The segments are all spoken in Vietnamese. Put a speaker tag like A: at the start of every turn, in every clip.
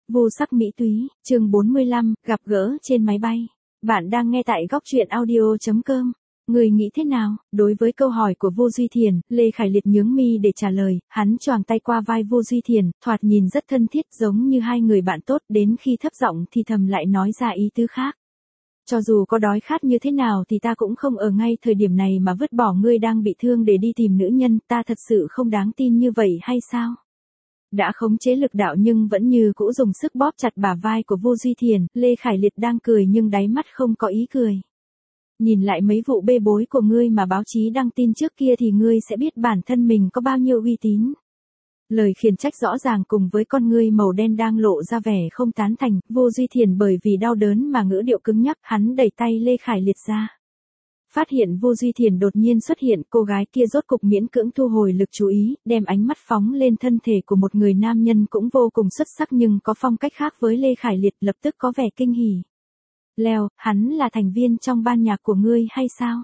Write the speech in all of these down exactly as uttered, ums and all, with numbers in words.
A: Vô sắc mỹ túy, chương bốn mươi lăm, gặp gỡ trên máy bay. Bạn đang nghe tại góc truyện audio chấm com. Người nghĩ thế nào? Đối với câu hỏi của Vô Duy Thiền, Lê Khải Liệt nhướng mi để trả lời, hắn choàng tay qua vai Vô Duy Thiền, thoạt nhìn rất thân thiết giống như hai người bạn tốt, đến khi thấp giọng thì thầm lại nói ra ý tứ khác. Cho dù có đói khát như thế nào thì ta cũng không ở ngay thời điểm này mà vứt bỏ ngươi đang bị thương để đi tìm nữ nhân, ta thật sự không đáng tin như vậy hay sao? Đã khống chế lực đạo nhưng vẫn như cũ dùng sức bóp chặt bả vai của Vô Duy Thiền, Lê Khải Liệt đang cười nhưng đáy mắt không có ý cười. Nhìn lại mấy vụ bê bối của ngươi mà báo chí đăng tin trước kia thì ngươi sẽ biết bản thân mình có bao nhiêu uy tín. Lời khiển trách rõ ràng cùng với con ngươi màu đen đang lộ ra vẻ không tán thành, Vô Duy Thiền bởi vì đau đớn mà ngữ điệu cứng nhắc, hắn đẩy tay Lê Khải Liệt ra. Phát hiện Vô Duy Thiền đột nhiên xuất hiện, cô gái kia rốt cục miễn cưỡng thu hồi lực chú ý, đem ánh mắt phóng lên thân thể của một người nam nhân cũng vô cùng xuất sắc nhưng có phong cách khác với Lê Khải Liệt, lập tức có vẻ kinh hỉ. Leo, hắn là thành viên trong ban nhạc của ngươi hay sao?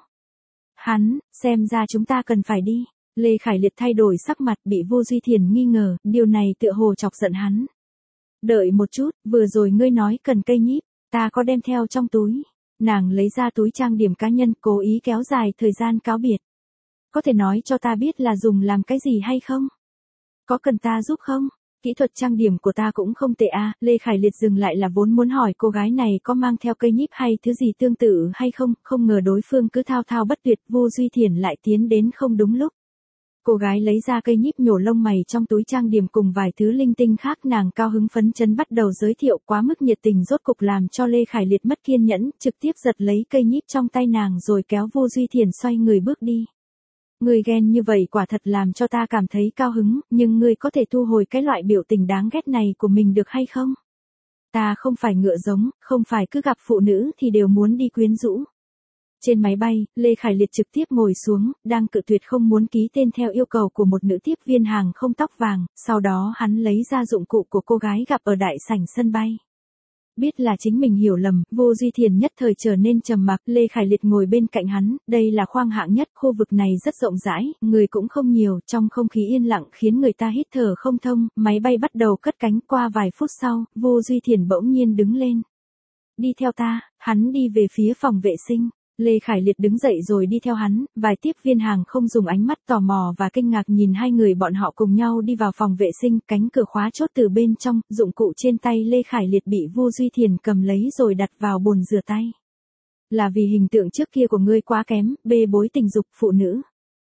A: Hắn, xem ra chúng ta cần phải đi. Lê Khải Liệt thay đổi sắc mặt, bị Vô Duy Thiền nghi ngờ, điều này tựa hồ chọc giận hắn. Đợi một chút, vừa rồi ngươi nói cần cây nhíp, ta có đem theo trong túi. Nàng lấy ra túi trang điểm cá nhân, cố ý kéo dài thời gian cáo biệt. Có thể nói cho ta biết là dùng làm cái gì hay không? Có cần ta giúp không? Kỹ thuật trang điểm của ta cũng không tệ à, Lê Khải Liệt dừng lại là vốn muốn hỏi cô gái này có mang theo cây nhíp hay thứ gì tương tự hay không, không ngờ đối phương cứ thao thao bất tuyệt, Vô Duy Thiền lại tiến đến không đúng lúc. Cô gái lấy ra cây nhíp nhổ lông mày trong túi trang điểm cùng vài thứ linh tinh khác, nàng cao hứng phấn chấn bắt đầu giới thiệu, quá mức nhiệt tình rốt cục làm cho Lê Khải Liệt mất kiên nhẫn, trực tiếp giật lấy cây nhíp trong tay nàng rồi kéo Vô Duy Thiền xoay người bước đi. Ngươi ghen như vậy quả thật làm cho ta cảm thấy cao hứng, nhưng ngươi có thể thu hồi cái loại biểu tình đáng ghét này của mình được hay không? Ta không phải ngựa giống, không phải cứ gặp phụ nữ thì đều muốn đi quyến rũ. Trên máy bay, Lê Khải Liệt trực tiếp ngồi xuống, đang cự tuyệt không muốn ký tên theo yêu cầu của một nữ tiếp viên hàng không tóc vàng, sau đó hắn lấy ra dụng cụ của cô gái gặp ở đại sảnh sân bay. Biết là chính mình hiểu lầm, Vô Duy Thiền nhất thời trở nên trầm mặc, Lê Khải Liệt ngồi bên cạnh hắn, đây là khoang hạng nhất, khu vực này rất rộng rãi, người cũng không nhiều, trong không khí yên lặng khiến người ta hít thở không thông, máy bay bắt đầu cất cánh, qua vài phút sau, Vô Duy Thiền bỗng nhiên đứng lên. Đi theo ta, hắn đi về phía phòng vệ sinh. Lê Khải Liệt đứng dậy rồi đi theo hắn, vài tiếp viên hàng không dùng ánh mắt tò mò và kinh ngạc nhìn hai người bọn họ cùng nhau đi vào phòng vệ sinh, cánh cửa khóa chốt từ bên trong, dụng cụ trên tay Lê Khải Liệt bị Vô Duy Thiền cầm lấy rồi đặt vào bồn rửa tay. Là vì hình tượng trước kia của ngươi quá kém, bê bối tình dục phụ nữ.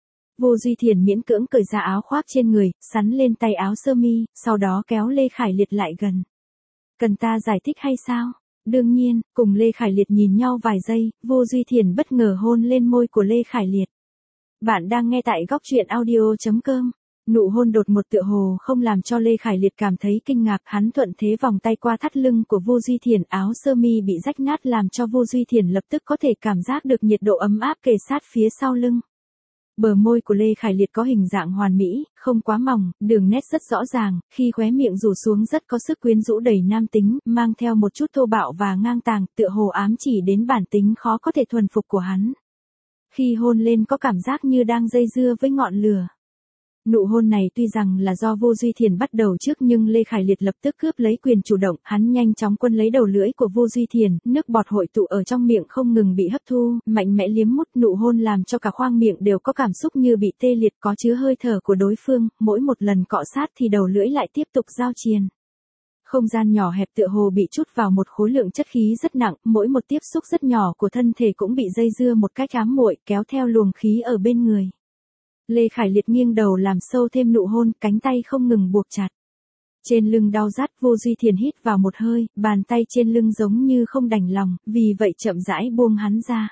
A: Vô Duy Thiền miễn cưỡng cởi ra áo khoác trên người, sắn lên tay áo sơ mi, sau đó kéo Lê Khải Liệt lại gần. Cần ta giải thích hay sao? Đương nhiên, cùng Lê Khải Liệt nhìn nhau vài giây, Vô Duy Thiền bất ngờ hôn lên môi của Lê Khải Liệt. Bạn đang nghe tại góc truyện audio chấm com. Nụ hôn đột ngột tựa hồ không làm cho Lê Khải Liệt cảm thấy kinh ngạc, hắn thuận thế vòng tay qua thắt lưng của Vô Duy Thiền, áo sơ mi bị rách nát làm cho Vô Duy Thiền lập tức có thể cảm giác được nhiệt độ ấm áp kề sát phía sau lưng. Bờ môi của Lê Khải Liệt có hình dạng hoàn mỹ, không quá mỏng, đường nét rất rõ ràng, khi khóe miệng rủ xuống rất có sức quyến rũ đầy nam tính, mang theo một chút thô bạo và ngang tàng, tựa hồ ám chỉ đến bản tính khó có thể thuần phục của hắn. Khi hôn lên có cảm giác như đang dây dưa với ngọn lửa. Nụ hôn này tuy rằng là do Vô Duy Thiền bắt đầu trước nhưng Lê Khải Liệt lập tức cướp lấy quyền chủ động, hắn nhanh chóng quân lấy đầu lưỡi của Vô Duy Thiền, nước bọt hội tụ ở trong miệng không ngừng bị hấp thu, mạnh mẽ liếm mút, nụ hôn làm cho cả khoang miệng đều có cảm xúc như bị tê liệt, có chứa hơi thở của đối phương, mỗi một lần cọ sát thì đầu lưỡi lại tiếp tục giao triền. Không gian nhỏ hẹp tựa hồ bị trút vào một khối lượng chất khí rất nặng, mỗi một tiếp xúc rất nhỏ của thân thể cũng bị dây dưa một cách ám muội, kéo theo luồng khí ở bên người. Lê Khải Liệt nghiêng đầu làm sâu thêm nụ hôn, cánh tay không ngừng buộc chặt. Trên lưng đau rát, Vô Duy Thiền hít vào một hơi, bàn tay trên lưng giống như không đành lòng, vì vậy chậm rãi buông hắn ra.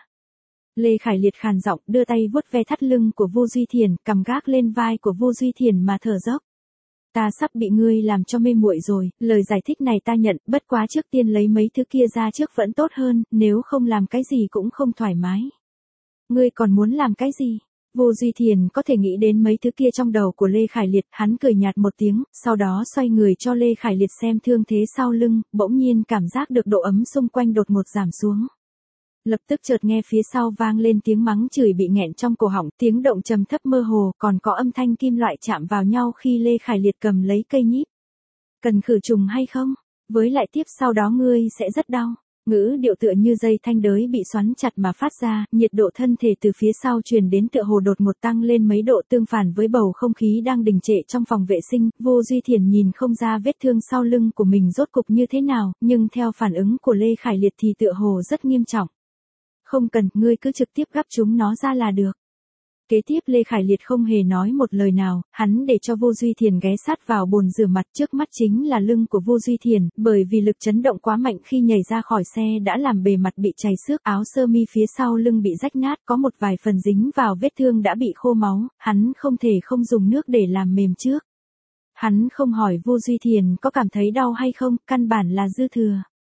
A: Lê Khải Liệt khàn giọng đưa tay vuốt ve thắt lưng của Vô Duy Thiền, cầm gác lên vai của Vô Duy Thiền mà thở dốc. Ta sắp bị ngươi làm cho mê muội rồi, lời giải thích này ta nhận, bất quá trước tiên lấy mấy thứ kia ra trước vẫn tốt hơn, nếu không làm cái gì cũng không thoải mái. Ngươi còn muốn làm cái gì? Vô Duy Thiền có thể nghĩ đến mấy thứ kia trong đầu của Lê Khải Liệt, hắn cười nhạt một tiếng, sau đó xoay người cho Lê Khải Liệt xem thương thế sau lưng, bỗng nhiên cảm giác được độ ấm xung quanh đột ngột giảm xuống. Lập tức chợt nghe phía sau vang lên tiếng mắng chửi bị nghẹn trong cổ họng, tiếng động trầm thấp mơ hồ, còn có âm thanh kim loại chạm vào nhau khi Lê Khải Liệt cầm lấy cây nhíp. Cần khử trùng hay không? Với lại tiếp sau đó ngươi sẽ rất đau. Ngữ điệu tựa như dây thanh đới bị xoắn chặt mà phát ra, nhiệt độ thân thể từ phía sau truyền đến tựa hồ đột ngột tăng lên mấy độ tương phản với bầu không khí đang đình trệ trong phòng vệ sinh. Vô Duy Thiền nhìn không ra vết thương sau lưng của mình rốt cục như thế nào, nhưng theo phản ứng của Lê Khải Liệt thì tựa hồ rất nghiêm trọng. Không cần, ngươi cứ trực tiếp gắp chúng nó ra là được. Kế tiếp Lê Khải Liệt không hề nói một lời nào, hắn để cho Vô Duy Thiền ghé sát vào bồn rửa mặt, trước mắt chính là lưng của Vô Duy Thiền, bởi vì lực chấn động quá mạnh khi nhảy ra khỏi xe đã làm bề mặt bị chảy xước, áo sơ mi phía sau lưng bị rách nát, có một vài phần dính vào vết thương đã bị khô máu, hắn không thể không dùng nước để làm mềm trước. Hắn không hỏi Vô Duy Thiền có cảm thấy đau hay không, căn bản là dư thừa.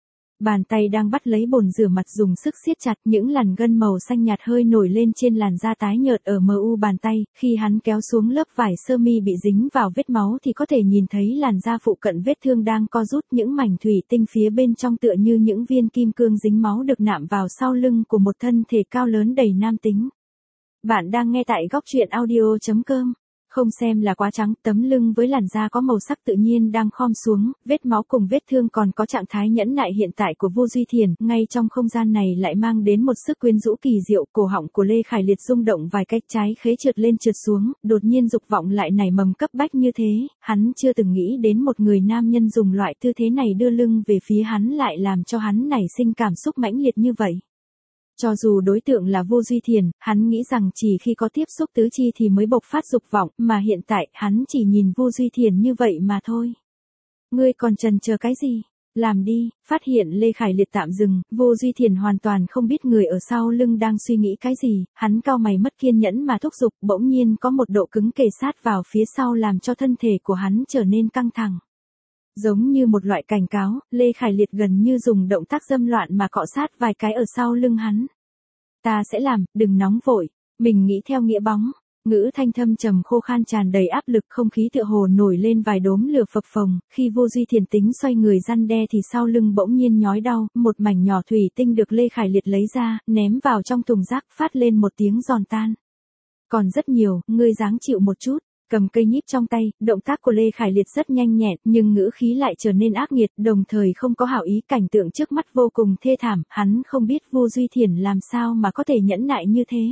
A: Bàn tay đang bắt lấy bồn rửa mặt dùng sức siết chặt, những làn gân màu xanh nhạt hơi nổi lên trên làn da tái nhợt ở mờ u bàn tay, khi hắn kéo xuống lớp vải sơ mi bị dính vào vết máu thì có thể nhìn thấy làn da phụ cận vết thương đang co rút, những mảnh thủy tinh phía bên trong tựa như những viên kim cương dính máu được nạm vào sau lưng của một thân thể cao lớn đầy nam tính. Bạn đang nghe tại góc truyện audio chấm com. Không xem là quá trắng, tấm lưng với làn da có màu sắc tự nhiên đang khom xuống, vết máu cùng vết thương còn có trạng thái nhẫn nại hiện tại của Vô Duy Thiền, ngay trong không gian này lại mang đến một sức quyến rũ kỳ diệu. Cổ họng của Lê Khải Liệt rung động vài cách, trái khế trượt lên trượt xuống, đột nhiên dục vọng lại nảy mầm cấp bách như thế, hắn chưa từng nghĩ đến một người nam nhân dùng loại tư thế này đưa lưng về phía hắn lại làm cho hắn nảy sinh cảm xúc mãnh liệt như vậy. Cho dù đối tượng là Vô Duy Thiền, hắn nghĩ rằng chỉ khi có tiếp xúc tứ chi thì mới bộc phát dục vọng, mà hiện tại, hắn chỉ nhìn Vô Duy Thiền như vậy mà thôi. Ngươi còn chần chờ cái gì? Làm đi. Phát hiện Lê Khải Liệt tạm dừng, Vô Duy Thiền hoàn toàn không biết người ở sau lưng đang suy nghĩ cái gì, hắn cau mày mất kiên nhẫn mà thúc giục, bỗng nhiên có một độ cứng kề sát vào phía sau làm cho thân thể của hắn trở nên căng thẳng. Giống như một loại cảnh cáo, Lê Khải Liệt gần như dùng động tác dâm loạn mà cọ sát vài cái ở sau lưng hắn. Ta sẽ làm, đừng nóng vội, mình nghĩ theo nghĩa bóng. Ngữ thanh thâm trầm khô khan tràn đầy áp lực, không khí tựa hồ nổi lên vài đốm lửa phập phồng, khi Vô Duy Thiền tính xoay người răn đe thì sau lưng bỗng nhiên nhói đau, một mảnh nhỏ thủy tinh được Lê Khải Liệt lấy ra, ném vào trong thùng rác, phát lên một tiếng giòn tan. Còn rất nhiều, ngươi dáng chịu một chút. Cầm cây nhíp trong tay, động tác của Lê Khải Liệt rất nhanh nhẹn, nhưng ngữ khí lại trở nên ác nghiệt, đồng thời không có hảo ý, cảnh tượng trước mắt vô cùng thê thảm, hắn không biết Vô Duy Thiền làm sao mà có thể nhẫn nại như thế.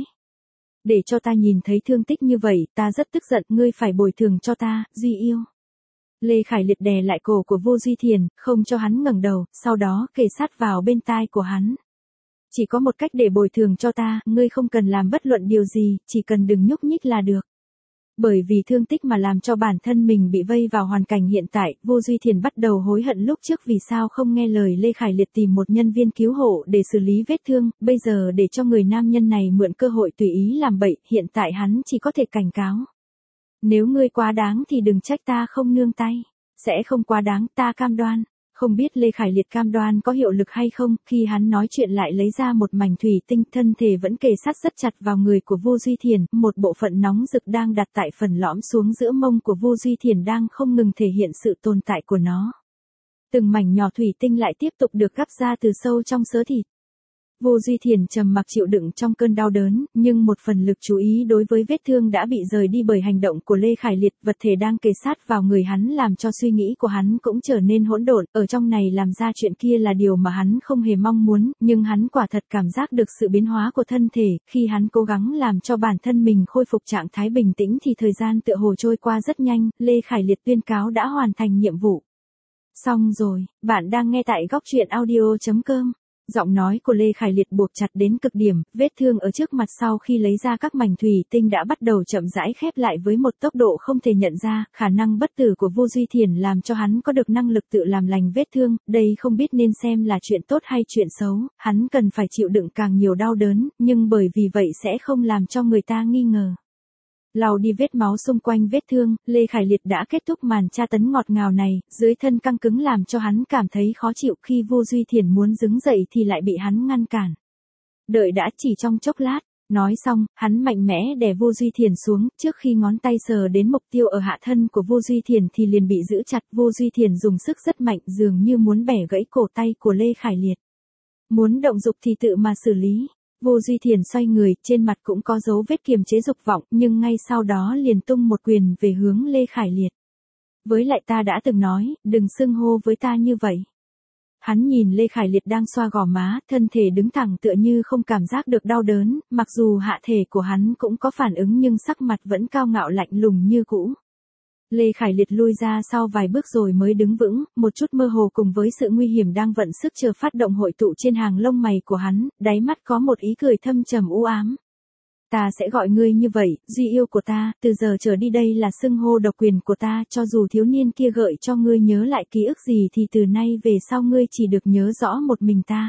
A: Để cho ta nhìn thấy thương tích như vậy, ta rất tức giận, ngươi phải bồi thường cho ta, Duy yêu. Lê Khải Liệt đè lại cổ của Vô Duy Thiền, không cho hắn ngẩng đầu, sau đó kề sát vào bên tai của hắn. Chỉ có một cách để bồi thường cho ta, ngươi không cần làm bất luận điều gì, chỉ cần đừng nhúc nhích là được. Bởi vì thương tích mà làm cho bản thân mình bị vây vào hoàn cảnh hiện tại, Vô Duy Thiền bắt đầu hối hận lúc trước vì sao không nghe lời Lê Khải Liệt tìm một nhân viên cứu hộ để xử lý vết thương, bây giờ để cho người nam nhân này mượn cơ hội tùy ý làm bậy, hiện tại hắn chỉ có thể cảnh cáo. Nếu ngươi quá đáng thì đừng trách ta không nương tay, sẽ không quá đáng, ta cam đoan. Không biết Lê Khải Liệt cam đoan có hiệu lực hay không, khi hắn nói chuyện lại lấy ra một mảnh thủy tinh, thân thể vẫn kề sát rất chặt vào người của Vô Duy Thiền, một bộ phận nóng rực đang đặt tại phần lõm xuống giữa mông của Vô Duy Thiền đang không ngừng thể hiện sự tồn tại của nó. Từng mảnh nhỏ thủy tinh lại tiếp tục được gắp ra từ sâu trong xớ thịt. Vô Duy Thiền trầm mặc chịu đựng trong cơn đau đớn, nhưng một phần lực chú ý đối với vết thương đã bị rời đi bởi hành động của Lê Khải Liệt, vật thể đang kề sát vào người hắn làm cho suy nghĩ của hắn cũng trở nên hỗn độn, ở trong này làm ra chuyện kia là điều mà hắn không hề mong muốn, nhưng hắn quả thật cảm giác được sự biến hóa của thân thể, khi hắn cố gắng làm cho bản thân mình khôi phục trạng thái bình tĩnh thì thời gian tựa hồ trôi qua rất nhanh, Lê Khải Liệt tuyên cáo đã hoàn thành nhiệm vụ. Xong rồi, bạn đang nghe tại góc truyện audio chấm com. Giọng nói của Lê Khải Liệt buộc chặt đến cực điểm, vết thương ở trước mặt sau khi lấy ra các mảnh thủy tinh đã bắt đầu chậm rãi khép lại với một tốc độ không thể nhận ra, khả năng bất tử của Vô Duy Thiền làm cho hắn có được năng lực tự làm lành vết thương, đây không biết nên xem là chuyện tốt hay chuyện xấu, hắn cần phải chịu đựng càng nhiều đau đớn, nhưng bởi vì vậy sẽ không làm cho người ta nghi ngờ. Lau đi vết máu xung quanh vết thương, Lê Khải Liệt đã kết thúc màn tra tấn ngọt ngào này, dưới thân căng cứng làm cho hắn cảm thấy khó chịu, khi Vô Duy Thiền muốn đứng dậy thì lại bị hắn ngăn cản. Đợi đã, chỉ trong chốc lát, nói xong, hắn mạnh mẽ đè Vô Duy Thiền xuống, trước khi ngón tay sờ đến mục tiêu ở hạ thân của Vô Duy Thiền thì liền bị giữ chặt, Vô Duy Thiền dùng sức rất mạnh, dường như muốn bẻ gãy cổ tay của Lê Khải Liệt. Muốn động dục thì tự mà xử lý. Vô Duy Thiền xoay người, trên mặt cũng có dấu vết kiềm chế dục vọng, nhưng ngay sau đó liền tung một quyền về hướng Lê Khải Liệt. Với lại ta đã từng nói, đừng xưng hô với ta như vậy. Hắn nhìn Lê Khải Liệt đang xoa gò má, thân thể đứng thẳng tựa như không cảm giác được đau đớn, mặc dù hạ thể của hắn cũng có phản ứng nhưng sắc mặt vẫn cao ngạo lạnh lùng như cũ. Lê Khải Liệt lui ra sau vài bước rồi mới đứng vững, một chút mơ hồ cùng với sự nguy hiểm đang vận sức chờ phát động hội tụ trên hàng lông mày của hắn, đáy mắt có một ý cười thâm trầm u ám. Ta sẽ gọi ngươi như vậy, Duy yêu của ta, từ giờ trở đi đây là xưng hô độc quyền của ta, cho dù thiếu niên kia gợi cho ngươi nhớ lại ký ức gì thì từ nay về sau ngươi chỉ được nhớ rõ một mình ta.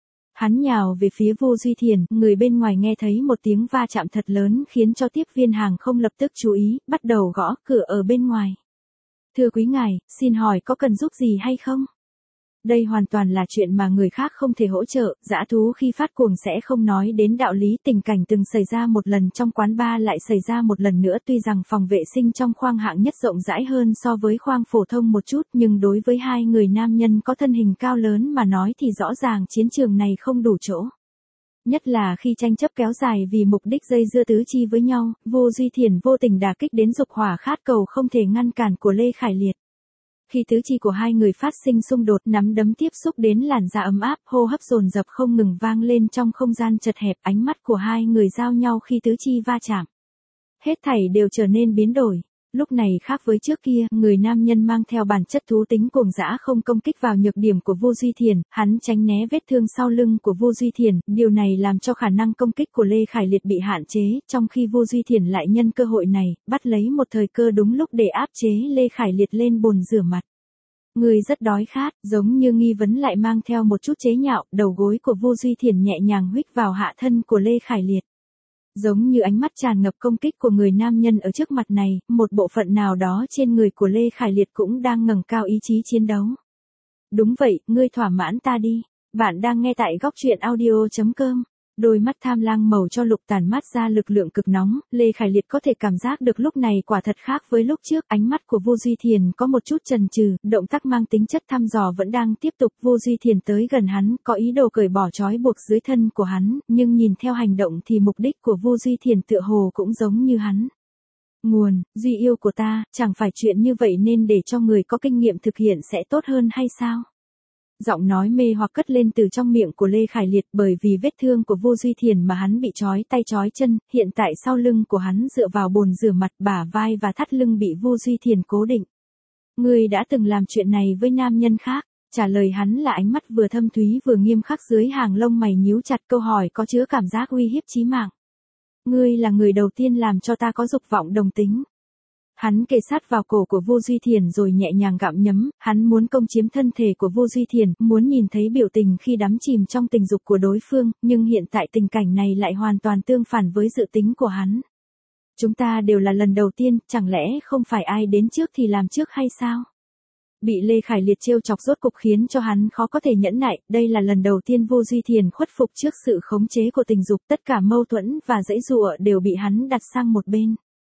A: Hắn nhào về phía Vô Duy Thiền, người bên ngoài nghe thấy một tiếng va chạm thật lớn khiến cho tiếp viên hàng không lập tức chú ý, bắt đầu gõ cửa ở bên ngoài. Thưa quý ngài, xin hỏi có cần giúp gì hay không? Đây hoàn toàn là chuyện mà người khác không thể hỗ trợ, dã thú khi phát cuồng sẽ không nói đến đạo lý, tình cảnh từng xảy ra một lần trong quán bar lại xảy ra một lần nữa, tuy rằng phòng vệ sinh trong khoang hạng nhất rộng rãi hơn so với khoang phổ thông một chút, nhưng đối với hai người nam nhân có thân hình cao lớn mà nói thì rõ ràng chiến trường này không đủ chỗ. Nhất là khi tranh chấp kéo dài vì mục đích dây dưa tứ chi với nhau, Vô Duy Thiền vô tình đả kích đến dục hỏa khát cầu không thể ngăn cản của Lê Khải Liệt. Khi tứ chi của hai người phát sinh xung đột, nắm đấm tiếp xúc đến làn da ấm áp, hô hấp dồn dập không ngừng vang lên trong không gian chật hẹp, ánh mắt của hai người giao nhau khi tứ chi va chạm. Hết thảy đều trở nên biến đổi. Lúc này khác với trước kia, người nam nhân mang theo bản chất thú tính cuồng dã không công kích vào nhược điểm của Vô Duy Thiền, hắn tránh né vết thương sau lưng của Vô Duy Thiền, điều này làm cho khả năng công kích của Lê Khải Liệt bị hạn chế, trong khi Vô Duy Thiền lại nhân cơ hội này, bắt lấy một thời cơ đúng lúc để áp chế Lê Khải Liệt lên bồn rửa mặt. Người rất đói khát, giống như nghi vấn lại mang theo một chút chế nhạo, đầu gối của Vô Duy Thiền nhẹ nhàng huých vào hạ thân của Lê Khải Liệt. Giống như ánh mắt tràn ngập công kích của người nam nhân ở trước mặt này, một bộ phận nào đó trên người của Lê Khải Liệt cũng đang ngẩng cao ý chí chiến đấu. Đúng vậy, ngươi thỏa mãn ta đi. Bạn đang nghe tại góc truyện audio chấm com. Đôi mắt tham lang màu cho lục tản mát ra lực lượng cực nóng, Lê Khải Liệt có thể cảm giác được lúc này quả thật khác với lúc trước, ánh mắt của Vô Duy Thiền có một chút chần chừ, động tác mang tính chất thăm dò vẫn đang tiếp tục, Vô Duy Thiền tới gần hắn, có ý đồ cởi bỏ trói buộc dưới thân của hắn, nhưng nhìn theo hành động thì mục đích của Vô Duy Thiền tựa hồ cũng giống như hắn. Nguồn, Duy yêu của ta, chẳng phải chuyện như vậy nên để cho người có kinh nghiệm thực hiện sẽ tốt hơn hay sao? Giọng nói mê hoặc cất lên từ trong miệng của Lê Khải Liệt, bởi vì vết thương của Vô Duy Thiền mà hắn bị trói tay trói chân, hiện tại sau lưng của hắn dựa vào bồn rửa mặt, bả vai và thắt lưng bị Vô Duy Thiền cố định. Ngươi đã từng làm chuyện này với nam nhân khác? Trả lời hắn là ánh mắt vừa thâm thúy vừa nghiêm khắc dưới hàng lông mày nhíu chặt, câu hỏi có chứa cảm giác uy hiếp chí mạng. Ngươi là người đầu tiên làm cho ta có dục vọng đồng tính. Hắn kề sát vào cổ của Vô Duy Thiền rồi nhẹ nhàng gặm nhấm, hắn muốn công chiếm thân thể của Vô Duy Thiền, muốn nhìn thấy biểu tình khi đắm chìm trong tình dục của đối phương, nhưng hiện tại tình cảnh này lại hoàn toàn tương phản với dự tính của hắn. Chúng ta đều là lần đầu tiên, chẳng lẽ không phải ai đến trước thì làm trước hay sao? Bị Lê Khải Liệt trêu chọc rốt cục khiến cho hắn khó có thể nhẫn nại, đây là lần đầu tiên Vô Duy Thiền khuất phục trước sự khống chế của tình dục, tất cả mâu thuẫn và giãy giụa đều bị hắn đặt sang một bên.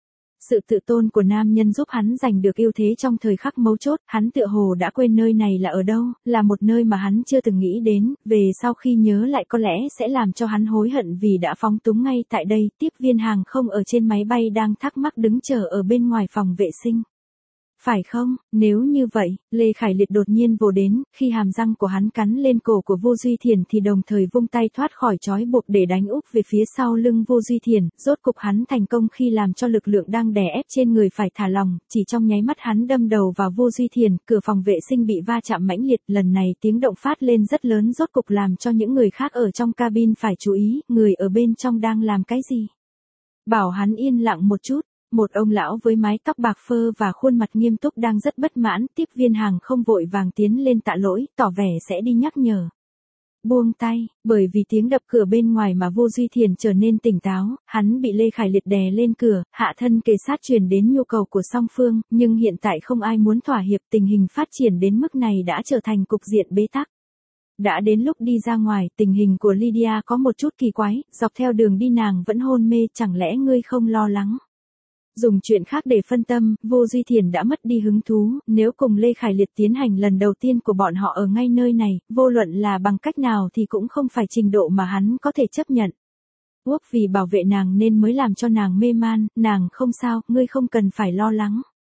A: Sự tự tôn của nam nhân giúp hắn giành được ưu thế trong thời khắc mấu chốt, hắn tựa hồ đã quên nơi này là ở đâu, là một nơi mà hắn chưa từng nghĩ đến, về sau khi nhớ lại có lẽ sẽ làm cho hắn hối hận vì đã phóng túng ngay tại đây. Tiếp viên hàng không ở trên máy bay đang thắc mắc đứng chờ ở bên ngoài phòng vệ sinh. Phải không, nếu như vậy, Lê Khải Liệt đột nhiên vồ đến, khi hàm răng của hắn cắn lên cổ của Vô Duy Thiền thì đồng thời vung tay thoát khỏi trói buộc để đánh úp về phía sau lưng Vô Duy Thiền, rốt cục hắn thành công khi làm cho lực lượng đang đè ép trên người phải thả lỏng, chỉ trong nháy mắt hắn đâm đầu vào Vô Duy Thiền, cửa phòng vệ sinh bị va chạm mãnh liệt, lần này tiếng động phát lên rất lớn rốt cục làm cho những người khác ở trong cabin phải chú ý, người ở bên trong đang làm cái gì. Bảo hắn yên lặng một chút. Một ông lão với mái tóc bạc phơ và khuôn mặt nghiêm túc đang rất bất mãn, tiếp viên hàng không vội vàng tiến lên tạ lỗi, tỏ vẻ sẽ đi nhắc nhở. Buông tay, bởi vì tiếng đập cửa bên ngoài mà Vô Duy Thiền trở nên tỉnh táo, hắn bị Lê Khải Liệt đè lên cửa, hạ thân kề sát truyền đến nhu cầu của song phương, nhưng hiện tại không ai muốn thỏa hiệp, tình hình phát triển đến mức này đã trở thành cục diện bế tắc. Đã đến lúc đi ra ngoài, tình hình của Lydia có một chút kỳ quái, dọc theo đường đi nàng vẫn hôn mê, chẳng lẽ ngươi không lo lắng? Dùng chuyện khác để phân tâm, Vô Duy Thiền đã mất đi hứng thú, nếu cùng Lê Khải Liệt tiến hành lần đầu tiên của bọn họ ở ngay nơi này, vô luận là bằng cách nào thì cũng không phải trình độ mà hắn có thể chấp nhận. Quốc vì bảo vệ nàng nên mới làm cho nàng mê man, nàng không sao, ngươi không cần phải lo lắng.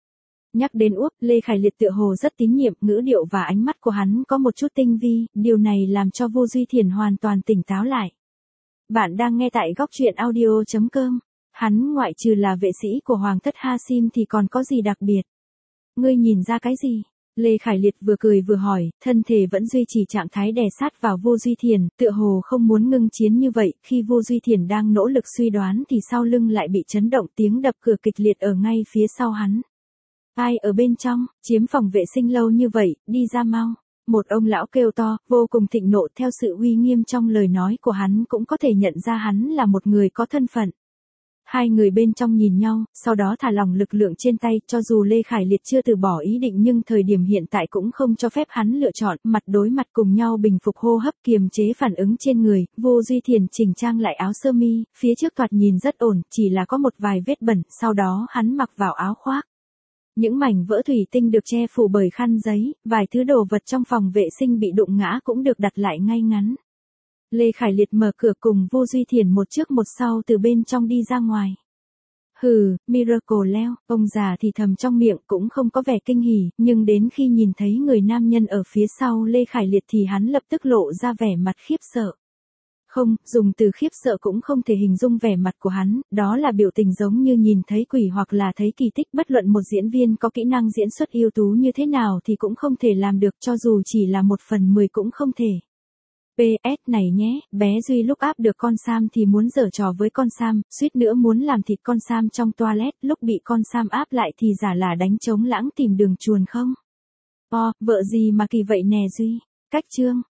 A: Nhắc đến Úp, Lê Khải Liệt tựa hồ rất tín nhiệm, ngữ điệu và ánh mắt của hắn có một chút tinh vi, điều này làm cho Vô Duy Thiền hoàn toàn tỉnh táo lại. Bạn đang nghe tại góc truyện audio chấm com. Hắn ngoại trừ là vệ sĩ của Hoàng thất Hashim thì còn có gì đặc biệt? Ngươi nhìn ra cái gì? Lê Khải Liệt vừa cười vừa hỏi, thân thể vẫn duy trì trạng thái đè sát vào Vô Duy Thiền, tựa hồ không muốn ngưng chiến như vậy, khi Vô Duy Thiền đang nỗ lực suy đoán thì sau lưng lại bị chấn động, tiếng đập cửa kịch liệt ở ngay phía sau hắn. Ai ở bên trong, chiếm phòng vệ sinh lâu như vậy, đi ra mau. Một ông lão kêu to, vô cùng thịnh nộ, theo sự uy nghiêm trong lời nói của hắn cũng có thể nhận ra hắn là một người có thân phận. Hai người bên trong nhìn nhau, sau đó thả lỏng lực lượng trên tay, cho dù Lê Khải Liệt chưa từ bỏ ý định nhưng thời điểm hiện tại cũng không cho phép hắn lựa chọn, mặt đối mặt cùng nhau bình phục hô hấp, kiềm chế phản ứng trên người. Vô Duy Thiền chỉnh trang lại áo sơ mi, phía trước thoạt nhìn rất ổn, chỉ là có một vài vết bẩn, sau đó hắn mặc vào áo khoác. Những mảnh vỡ thủy tinh được che phủ bởi khăn giấy, vài thứ đồ vật trong phòng vệ sinh bị đụng ngã cũng được đặt lại ngay ngắn. Lê Khải Liệt mở cửa cùng Vô Duy Thiền một trước một sau từ bên trong đi ra ngoài. Hừ, Miracle leo, ông già thì thầm trong miệng cũng không có vẻ kinh hỉ, nhưng đến khi nhìn thấy người nam nhân ở phía sau Lê Khải Liệt thì hắn lập tức lộ ra vẻ mặt khiếp sợ. Không, dùng từ khiếp sợ cũng không thể hình dung vẻ mặt của hắn, đó là biểu tình giống như nhìn thấy quỷ hoặc là thấy kỳ tích. Bất luận một diễn viên có kỹ năng diễn xuất ưu tú như thế nào thì cũng không thể làm được, cho dù chỉ là một phần mười cũng không thể. pê ét này nhé, bé Duy lúc áp được con Sam thì muốn giở trò với con Sam, suýt nữa muốn làm thịt con Sam trong toilet, lúc bị con Sam áp lại thì giả là đánh trống lãng tìm đường chuồn không? O, vợ gì mà kỳ vậy nè Duy. Cách chương.